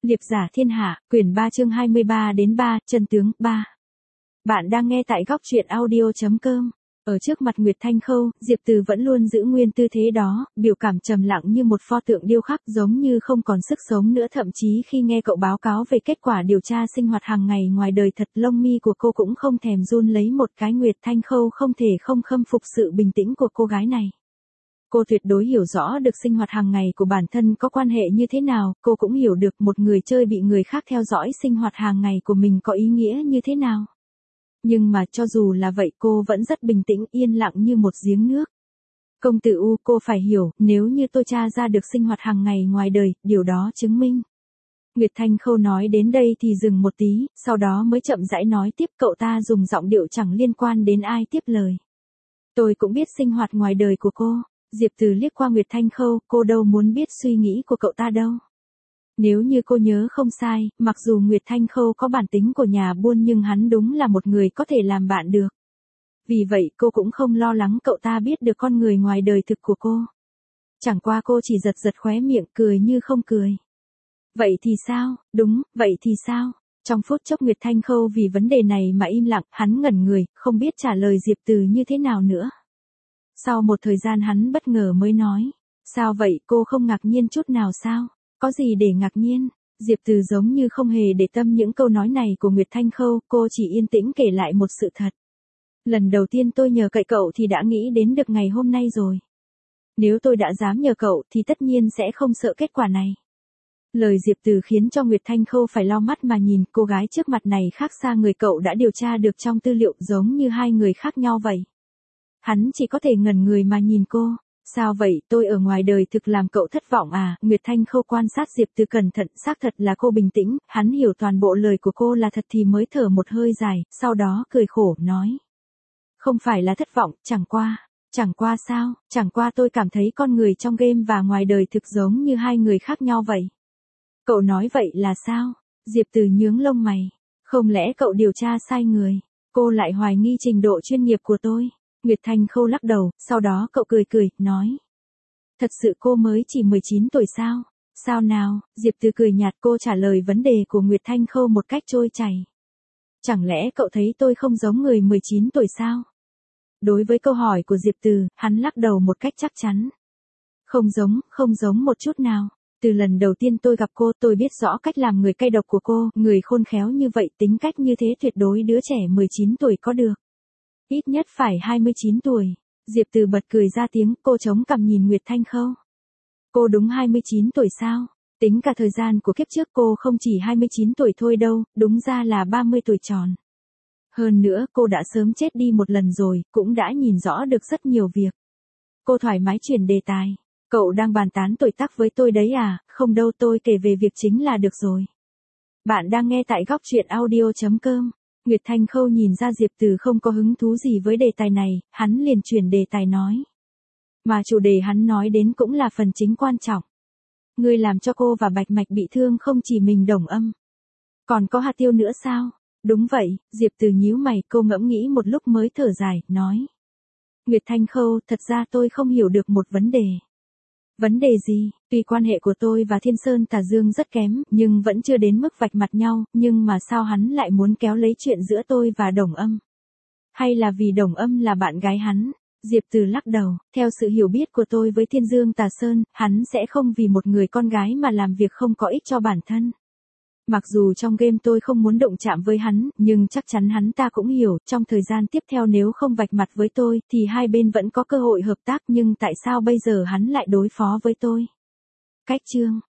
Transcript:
Liệp giả thiên hạ, quyển 3 chương 23 đến 3, chân tướng 3. Bạn đang nghe tại góc truyện audio.com. Ở trước mặt Nguyệt Thanh Khâu, Diệp Từ vẫn luôn giữ nguyên tư thế đó, biểu cảm trầm lặng như một pho tượng điêu khắc, giống như không còn sức sống nữa. Thậm chí khi nghe cậu báo cáo về kết quả điều tra sinh hoạt hàng ngày ngoài đời thật, lông mi của cô cũng không thèm run lấy một cái. Nguyệt Thanh Khâu không thể không khâm phục sự bình tĩnh của cô gái này. Cô tuyệt đối hiểu rõ được sinh hoạt hàng ngày của bản thân có quan hệ như thế nào, cô cũng hiểu được một người chơi bị người khác theo dõi sinh hoạt hàng ngày của mình có ý nghĩa như thế nào. Nhưng mà cho dù là vậy cô vẫn rất bình tĩnh, yên lặng như một giếng nước. Công tử U, cô phải hiểu, nếu như tôi tra ra được sinh hoạt hàng ngày ngoài đời, điều đó chứng minh. Nguyệt Thanh Khâu nói đến đây thì dừng một tí, sau đó mới chậm rãi nói tiếp. Cậu ta dùng giọng điệu chẳng liên quan đến ai tiếp lời. Tôi cũng biết sinh hoạt ngoài đời của cô. Diệp Từ liếc qua Nguyệt Thanh Khâu, cô đâu muốn biết suy nghĩ của cậu ta đâu. Nếu như cô nhớ không sai, mặc dù Nguyệt Thanh Khâu có bản tính của nhà buôn nhưng hắn đúng là một người có thể làm bạn được. Vì vậy cô cũng không lo lắng cậu ta biết được con người ngoài đời thực của cô. Chẳng qua cô chỉ giật giật khóe miệng, cười như không cười. Vậy thì sao? Đúng, vậy thì sao? Trong phút chốc Nguyệt Thanh Khâu vì vấn đề này mà im lặng, hắn ngẩn người, không biết trả lời Diệp Từ như thế nào nữa. Sau một thời gian hắn bất ngờ mới nói. Sao vậy, cô không ngạc nhiên chút nào sao? Có gì để ngạc nhiên? Diệp Từ giống như không hề để tâm những câu nói này của Nguyệt Thanh Khâu, cô chỉ yên tĩnh kể lại một sự thật. Lần đầu tiên tôi nhờ cậy cậu thì đã nghĩ đến được ngày hôm nay rồi. Nếu tôi đã dám nhờ cậu thì tất nhiên sẽ không sợ kết quả này. Lời Diệp Từ khiến cho Nguyệt Thanh Khâu phải lau mắt mà nhìn. Cô gái trước mặt này khác xa người cậu đã điều tra được trong tư liệu, giống như hai người khác nhau vậy. Hắn chỉ có thể ngẩn người mà nhìn cô. Sao vậy, tôi ở ngoài đời thực làm cậu thất vọng à? Nguyệt Thanh Khâu quan sát Diệp Từ cẩn thận, xác thật là cô bình tĩnh, hắn hiểu toàn bộ lời của cô là thật thì mới thở một hơi dài, sau đó cười khổ, nói. Không phải là thất vọng, chẳng qua sao, chẳng qua tôi cảm thấy con người trong game và ngoài đời thực giống như hai người khác nhau vậy. Cậu nói vậy là sao? Diệp Từ nhướng lông mày. Không lẽ cậu điều tra sai người? Cô lại hoài nghi trình độ chuyên nghiệp của tôi. Nguyệt Thanh Khâu lắc đầu, sau đó cậu cười, nói. Thật sự cô mới chỉ 19 tuổi sao? Sao nào? Diệp Từ cười nhạt, cô trả lời vấn đề của Nguyệt Thanh Khâu một cách trôi chảy. Chẳng lẽ cậu thấy tôi không giống người 19 tuổi sao? Đối với câu hỏi của Diệp Từ, hắn lắc đầu một cách chắc chắn. Không giống một chút nào. Từ lần đầu tiên tôi gặp cô, tôi biết rõ cách làm người cay độc của cô, người khôn khéo như vậy, tính cách như thế tuyệt đối đứa trẻ 19 tuổi có được. Ít nhất phải 29 tuổi. Diệp Từ bật cười ra tiếng, cô chống cằm nhìn Nguyệt Thanh Khâu. Cô đúng 29 tuổi sao? Tính cả thời gian của kiếp trước cô không chỉ 29 tuổi thôi đâu, đúng ra là 30 tuổi tròn. Hơn nữa cô đã sớm chết đi một lần rồi, cũng đã nhìn rõ được rất nhiều việc. Cô thoải mái chuyển đề tài. Cậu đang bàn tán tuổi tác với tôi đấy à? Không đâu, tôi kể về việc chính là được rồi. Bạn đang nghe tại góc truyện audio.com. Nguyệt Thanh Khâu nhìn ra Diệp Từ không có hứng thú gì với đề tài này, hắn liền chuyển đề tài nói. Mà chủ đề hắn nói đến cũng là phần chính quan trọng. Ngươi làm cho cô và Bạch Mạch bị thương không chỉ mình Đồng Âm. Còn có Hà Tiêu nữa sao? Đúng vậy, Diệp Từ nhíu mày, cô ngẫm nghĩ một lúc mới thở dài, nói. Nguyệt Thanh Khâu, thật ra tôi không hiểu được một vấn đề. Vấn đề gì? Tuy quan hệ của tôi và Thiên Sơn Tà Dương rất kém, nhưng vẫn chưa đến mức vạch mặt nhau, nhưng mà sao hắn lại muốn kéo lấy chuyện giữa tôi và Đồng Âm? Hay là vì Đồng Âm là bạn gái hắn? Diệp Từ lắc đầu, theo sự hiểu biết của tôi với Thiên Dương Tà Sơn, hắn sẽ không vì một người con gái mà làm việc không có ích cho bản thân. Mặc dù trong game tôi không muốn động chạm với hắn, nhưng chắc chắn hắn ta cũng hiểu, trong thời gian tiếp theo nếu không vạch mặt với tôi, thì hai bên vẫn có cơ hội hợp tác, nhưng tại sao bây giờ hắn lại đối phó với tôi? Cách chương.